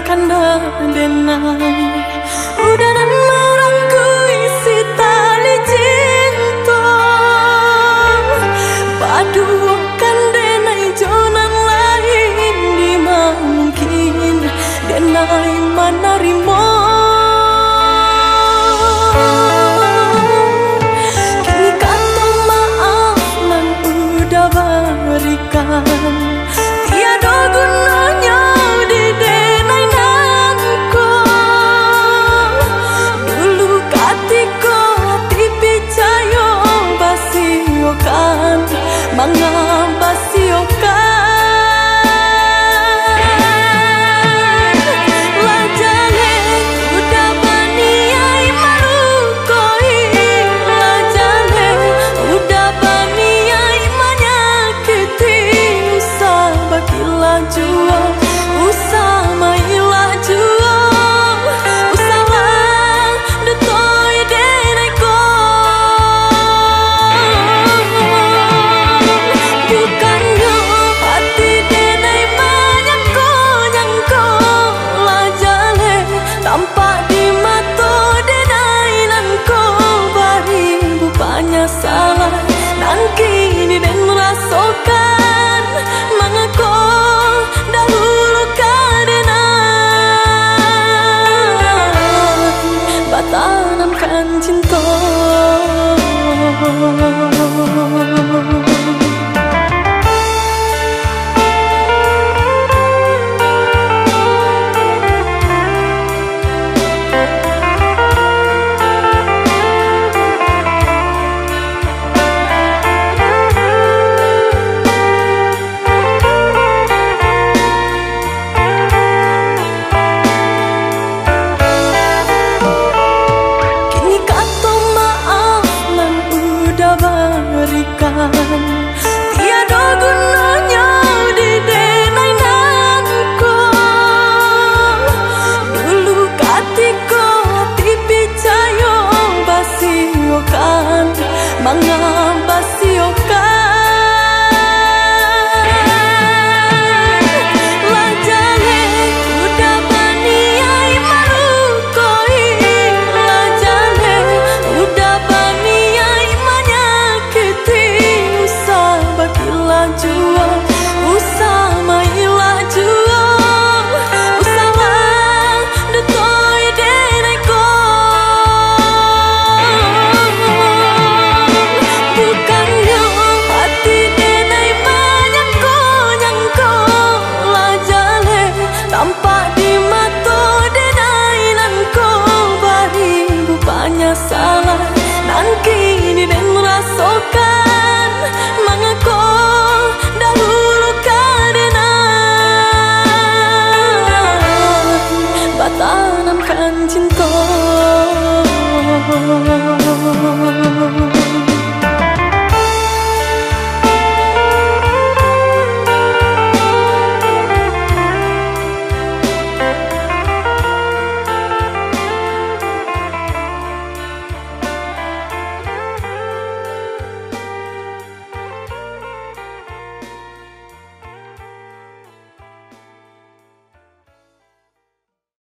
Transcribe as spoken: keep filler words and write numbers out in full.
kanda denai udah dan merangku isi tali cinta padukan denai jonan lain di mungkin denai menerima kini kata maaf nan udah berikan tiada gunanya di denai nanko dulu katiko hati picayo basiokan mengabasiokan lajane udah baniai marukoi lajane udah baniai menyakiti usah bakilah jua usah mailah jua usahlah detoi deneko bukannya hati denai menyangko nyangko lajane tampak di matoi